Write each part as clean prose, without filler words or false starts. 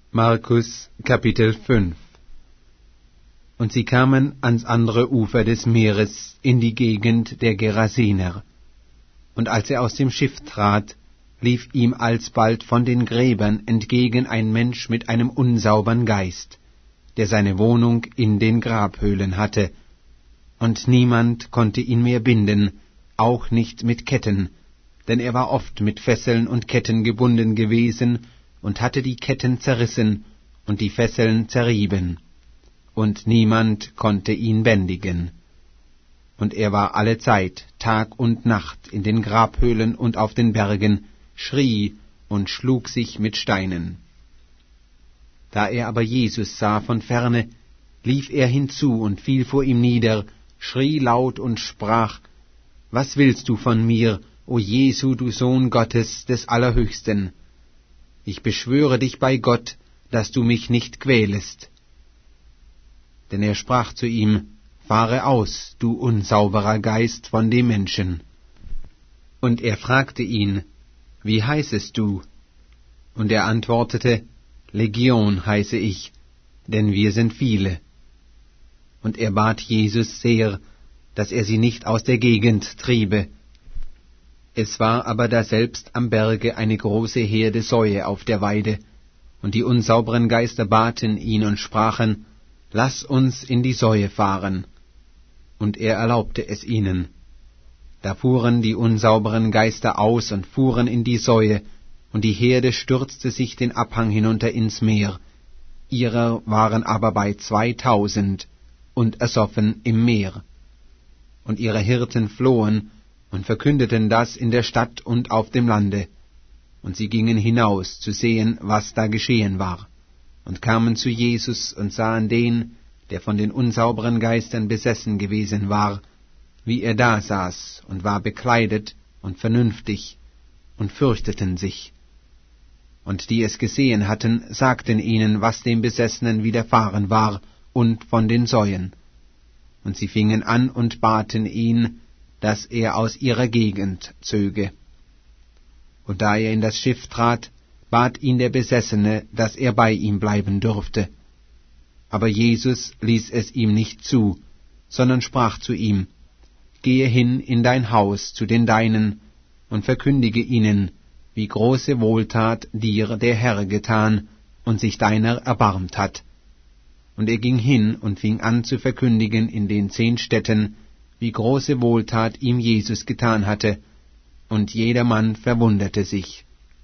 Markus Kapitel 5. Und sie kamen ans andere Ufer des Meeres, in die Gegend der Gerasener. Und als er aus dem Schiff trat, lief ihm alsbald von den Gräbern entgegen ein Mensch mit einem unsaubern Geist, der seine Wohnung in den Grabhöhlen hatte, und niemand konnte ihn mehr binden, auch nicht mit Ketten, denn er war oft mit Fesseln und Ketten gebunden gewesen und hatte die Ketten zerrissen und die Fesseln zerrieben, und niemand konnte ihn bändigen. Und er war allezeit, Tag und Nacht, in den Grabhöhlen und auf den Bergen, schrie und schlug sich mit Steinen. Da er aber Jesus sah von ferne, lief er hinzu und fiel vor ihm nieder, schrie laut und sprach: Was willst du von mir, o Jesu, du Sohn Gottes des Allerhöchsten? Ich beschwöre dich bei Gott, dass du mich nicht quälest. Denn er sprach zu ihm: Fahre aus, du unsauberer Geist von dem Menschen. Und er fragte ihn: Wie heißest du? Und er antwortete: Legion heiße ich, denn wir sind viele. Und er bat Jesus sehr, dass er sie nicht aus der Gegend triebe. Es war aber daselbst am Berge eine große Herde Säue auf der Weide, und die unsauberen Geister baten ihn und sprachen: Lass uns in die Säue fahren. Und er erlaubte es ihnen. Da fuhren die unsauberen Geister aus und fuhren in die Säue, und die Herde stürzte sich den Abhang hinunter ins Meer. Ihrer waren aber bei 2000 und ersoffen im Meer. Und ihre Hirten flohen und verkündeten das in der Stadt und auf dem Lande. Und sie gingen hinaus, zu sehen, was da geschehen war, und kamen zu Jesus und sahen den, der von den unsauberen Geistern besessen gewesen war, wie er da saß und war bekleidet und vernünftig, und fürchteten sich. Und die es gesehen hatten, sagten ihnen, was dem Besessenen widerfahren war, und von den Säuen. Und sie fingen an und baten ihn, dass er aus ihrer Gegend zöge. Und da er in das Schiff trat, bat ihn der Besessene, dass er bei ihm bleiben dürfte. Aber Jesus ließ es ihm nicht zu, sondern sprach zu ihm: Gehe hin in dein Haus zu den Deinen und verkündige ihnen, wie große Wohltat dir der Herr getan und sich deiner erbarmt hat. Und er ging hin und fing an zu verkündigen in den 10 Städten, wie große Wohltat ihm Jesus getan hatte, und jedermann verwunderte sich.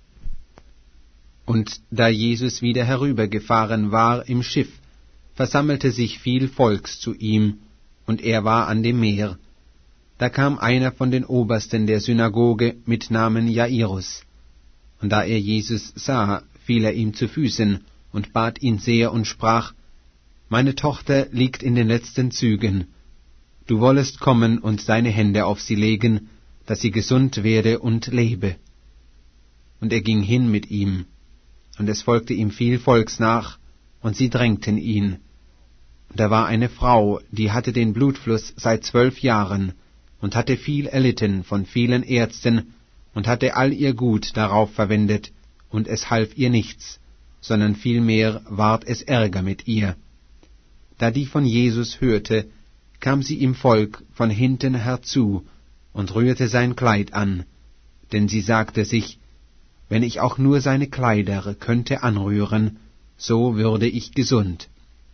Und da Jesus wieder herübergefahren war im Schiff, versammelte sich viel Volks zu ihm, und er war an dem Meer. Da kam einer von den Obersten der Synagoge mit Namen Jairus. Und da er Jesus sah, fiel er ihm zu Füßen und bat ihn sehr und sprach: Meine Tochter liegt in den letzten Zügen. Du wollest kommen und deine Hände auf sie legen, dass sie gesund werde und lebe. Und er ging hin mit ihm, und es folgte ihm viel Volks nach, und sie drängten ihn. Und da war eine Frau, die hatte den Blutfluss seit 12 Jahren, und hatte viel erlitten von vielen Ärzten, und hatte all ihr Gut darauf verwendet, und es half ihr nichts, sondern vielmehr ward es Ärger mit ihr. Da die von Jesus hörte, kam sie im Volk von hinten herzu und rührte sein Kleid an, denn sie sagte sich: Wenn ich auch nur seine Kleider könnte anrühren, so würde ich gesund.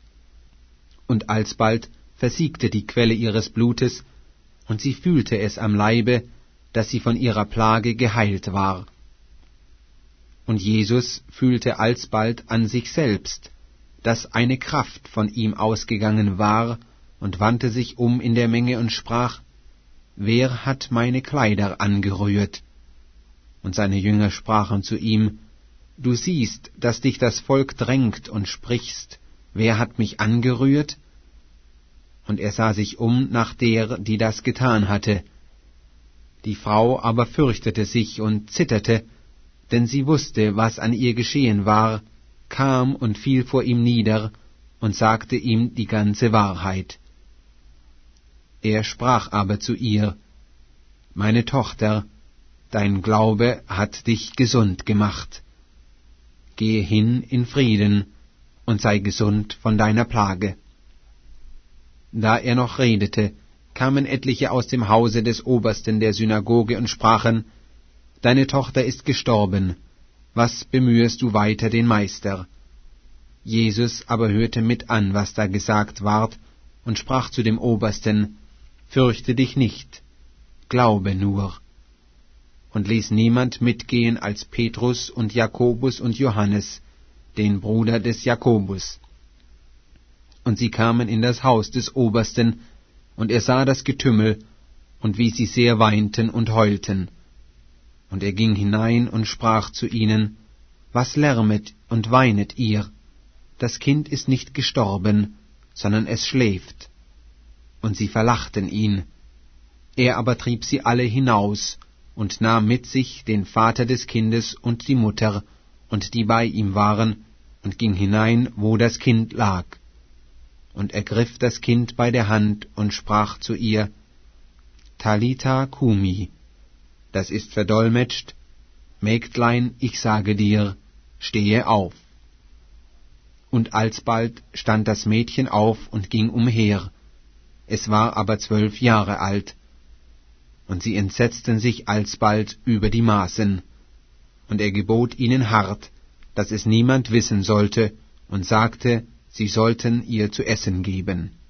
Und alsbald versiegte die Quelle ihres Blutes, und sie fühlte es am Leibe, dass sie von ihrer Plage geheilt war. Und Jesus fühlte alsbald an sich selbst, dass eine Kraft von ihm ausgegangen war, und wandte sich um in der Menge und sprach: Wer hat meine Kleider angerührt? Und seine Jünger sprachen zu ihm: Du siehst, dass dich das Volk drängt, und sprichst: Wer hat mich angerührt? Und er sah sich um nach der, die das getan hatte. Die Frau aber fürchtete sich und zitterte, denn sie wusste, was an ihr geschehen war, kam und fiel vor ihm nieder und sagte ihm die ganze Wahrheit. Er sprach aber zu ihr: Meine Tochter, dein Glaube hat dich gesund gemacht. gehe hin in Frieden und sei gesund von deiner Plage. Da er noch redete, kamen etliche aus dem Hause des Obersten der Synagoge und sprachen, »Deine Tochter ist gestorben, was bemühest du weiter den Meister?« Jesus aber hörte mit an, was da gesagt ward, und sprach zu dem Obersten, »Fürchte dich nicht, glaube nur.« Und ließ niemand mitgehen als Petrus und Jakobus und Johannes, den Bruder des Jakobus. Und sie kamen in das Haus des Obersten, und er sah das Getümmel, und wie sie sehr weinten und heulten. Und er ging hinein und sprach zu ihnen, »Was lärmet und weinet ihr? Das Kind ist nicht gestorben, sondern es schläft.« Und sie verlachten ihn. Er aber trieb sie alle hinaus und nahm mit sich den Vater des Kindes und die Mutter und die bei ihm waren, und ging hinein, wo das Kind lag. Und ergriff das Kind bei der Hand und sprach zu ihr, Talitha cumi, das ist verdolmetscht, Mägdlein, ich sage dir, stehe auf. Und alsbald stand das Mädchen auf und ging umher. Es war aber 12 Jahre alt. Und sie entsetzten sich alsbald über die Maßen. Und er gebot ihnen hart, dass es niemand wissen sollte, und sagte, sie sollten ihr zu essen geben.